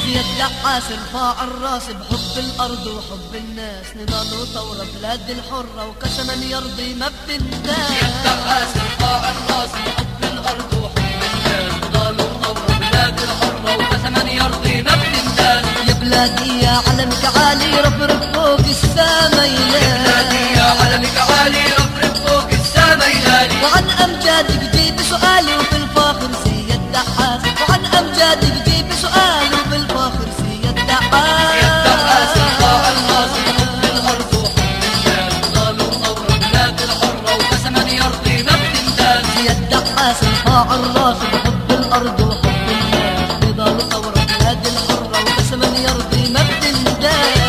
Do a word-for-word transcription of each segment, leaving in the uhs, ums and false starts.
يا الدعاس ارفع الراس بحب الأرض وحب الناس، نضال وثورة بلاد الحرة وقسما يرضي ما بتنداس. يا الدعاس ارفع الراس بحب الأرض وحب الناس، نضال وثورة بلاد الحرة وقسما يرضي ما بتنداس. يا بلادي يا علمك عالي رفرف فوق السما يلالي، يا بلادي يا علمك عالي رفرف فوق السما يلالي. وعن أمجادك جيب سؤالي وفي الفاخر سي الدعاس، وعن أمجادك جيب سؤالي وفي الفاخر سي الدعاس. يا الدعاس ارفع الراس بحب الأرض وحب الناس، نضال وثورة بلاد الحرة وقسما يرضي ما بتنداس. يا الدعاس ارفع الراس بحب الأرض وحب الناس، نضال وثورة بلاد الحرة وقسما يرضي ما بتنداس.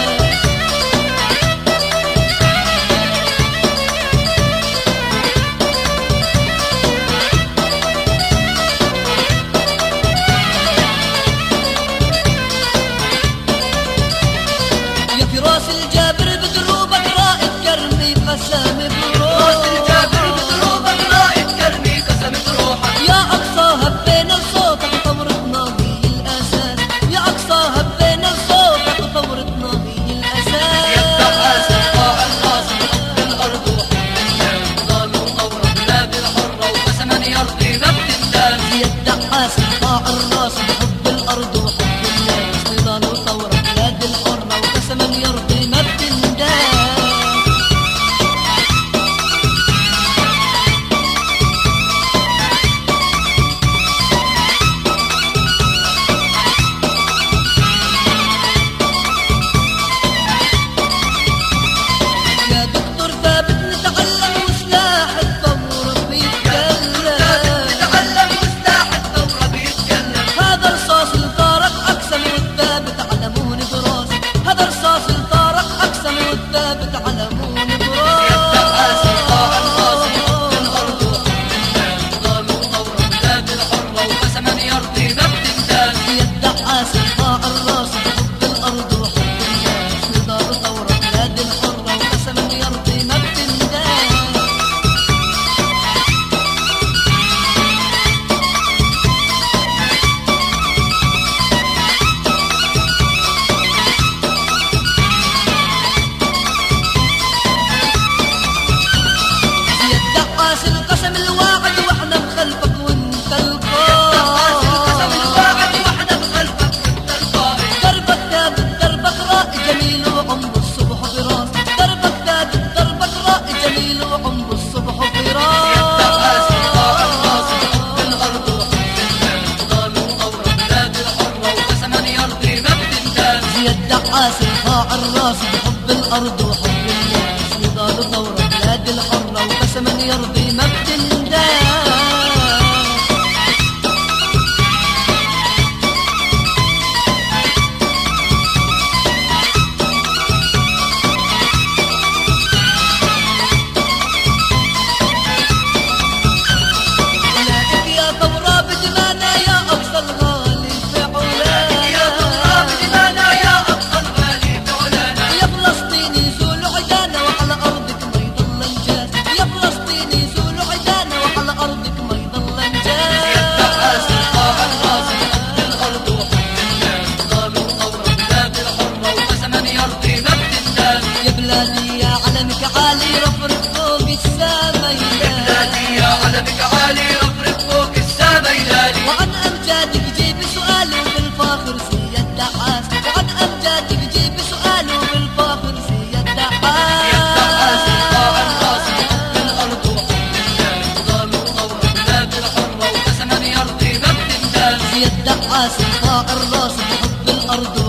راس الجابر بدروبك رائد كرمي قسم بروحك، راس الجابر بدروبك رائد كرمي قسم بروحك. يا أقصى هبينا لصوتك ثورتنا هي الأساس، يا أقصى هبينا لصوتك ثورتنا هي الأساس. يا الدعاس ارفع الراس بحب الأرض وحب الناس، نضال وثورة بلاد الحرة وقسما يرضي ما بتنداس. يا الدعاس ارفع الراس بحب الأرض وحب الناس، نضال وثورة بلاد الحرة وقسما يرضي ما بتنداس. يا دكتور ثابت نتعلم وسلاح الثورة بيتكلم، نتعلم وسلاح الثورة بيتكلم. هذا رصاص الطارق أقسم والثابت علموني براس، هذا رصاص الطارق أقسم والثابت علموني براس. يا الدعاس ارفع الراس بحب الأرض وحب الناس، نضال وثورة بلاد الحرة وقسما يرضي ما بتنداس. يا الدعاس ارفع الراس بحب الأرض وحب الناس، نضال ثورة بلاد الحرة وقسما يرضي ما بتنداس. يا الدعاس القسم الواعد واحنا بخلفك وانت الدعاس القسم القائد، الواعد واحنا بخلفك وانت القائد. دربك ثابت دربك رائي جميل وعمر الصبح فراس، دربك ثابت دربك رائي جميل وعمر الصبح فراس. يا الدعاس ارفع الراس بحب الأرض وحب الناس، نضال وثورة بلاد الحرة وقسما يرضي ما بتنداس. يا الدعاس ارفع الراس بحب الأرض وحب الناس، نضال ثورة بلاد الحرة وقسما يرضي ما بتنداس. ولادك يا ثورة بدمانا يا أقصى الغالي في يا ثورة علانا، بدمانا يا أقصى الغالي في علانا. يا فلسطيني زول عدانا وعلى أرضك ما يضل انجاز، يا فلسطيني زول عدانا وعلى أرضك ما يضل انجاز. يا الدعاس ارفع الراس بحب الأرض وحب الناس، نضال وثورة بلاد الحرة وقسما يرضي ما بتنداس. يا بلادي يا علمك عالي رفرف فوق السما يا يلالي، بلادي يا علمك عالي رفرف فوق السما يلالي. وعن أمجادك جيب سؤالي وفي الفاخر سي الدعاس، وعن أمجادك جيب سؤالي وفي الفاخر سي يا الدعاس ارفع الراس بحب الأرض وحب الناس، نضال وثورة بلاد الحرة وقسما يرضي ما بتنداس. يا الدعاس ارفع الراس بحب الأرض